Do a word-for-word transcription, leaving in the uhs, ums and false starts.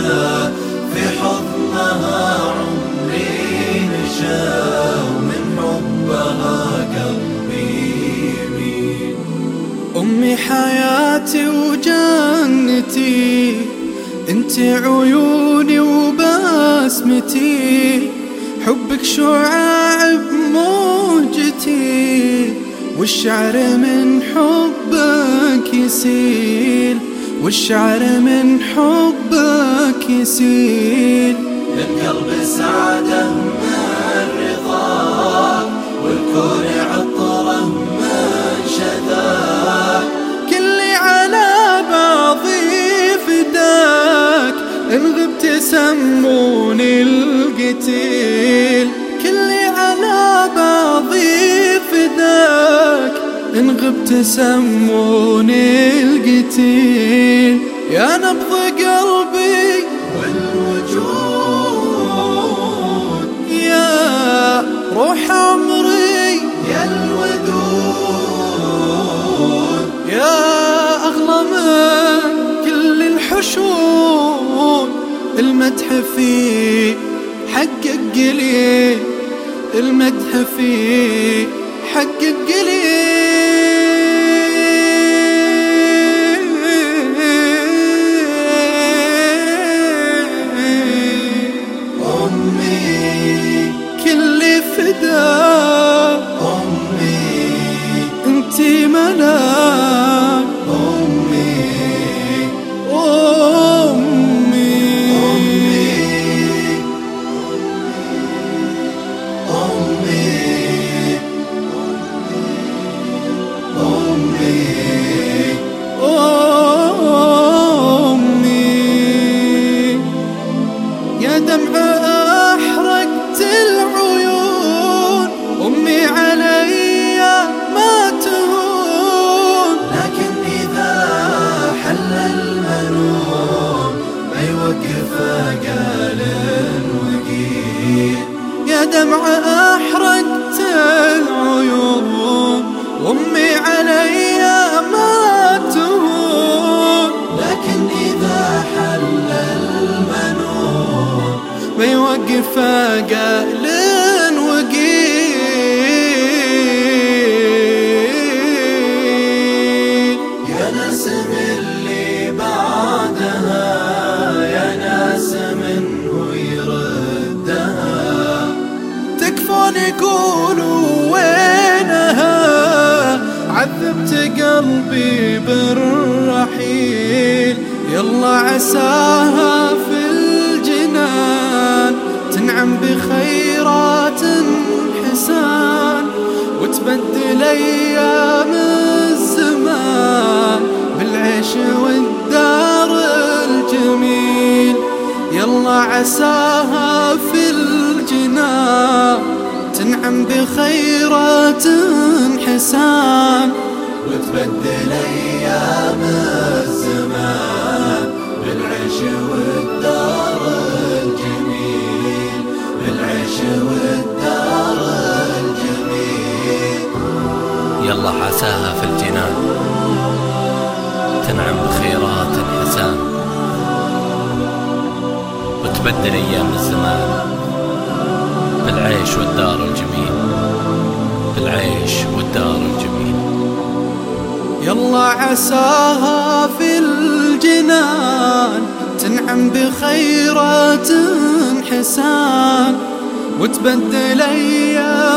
وحدة في حضنها عمري نشا، ومن حبها قلبي يميل. أمي حياتي وجنتي، انت عيوني وبسمتي، حبك شعاع بموجتي، والشعر من حبك يسيل، والشعر من حبك يسيل. للقلب سعادة من رضاك، والكون عطره من شذاك، كلي على بعضي فداك، إن غبت سموني القتيل. كلي على بعضي فداك، إن غبت سموني القتيل. يا نبض قلبي والوجود، يا روح عمري، يا الودود، يا أغلى من كل الحشود. المدح فيه حقك قليل، المدح فيه حقك قليل. أمي كلي فداك، أمي انتي ملاك. أمي أمي أمي أمي أمي يا دمع أحرقت العيون، أمي علي ما تهون. لكن إذا حل المنون ما يوقف قال وقيل. يا دمع أحرقت العيون، أمي علي ما تهون. لكن إذا حل المنون ما يوقف قال وقيل. يا ناس من اللي بعدها، يا ناس منه يردها، تكفون يقولوا وينها، عذبت قلبي بالرحيل. يلا عساها في الجنان تنعم بخيرات حسان، وتبدل أيام الزمان بالعيش والدار الجميل. يلا عساها في الجنان تنعم بخيرات حسان، وتبدل أيام الزمان بالعيش والدار الجميل، بالعيش والدار الجميل. يلا عساها في الجنان تنعم بخيرات حسان، وتبدل أيام الزمان بالعيش والدار الجميل، بالعيش والدار الجميل. يلا عساها في الجنان تنعم بخيرات حسان، وتبدل أيام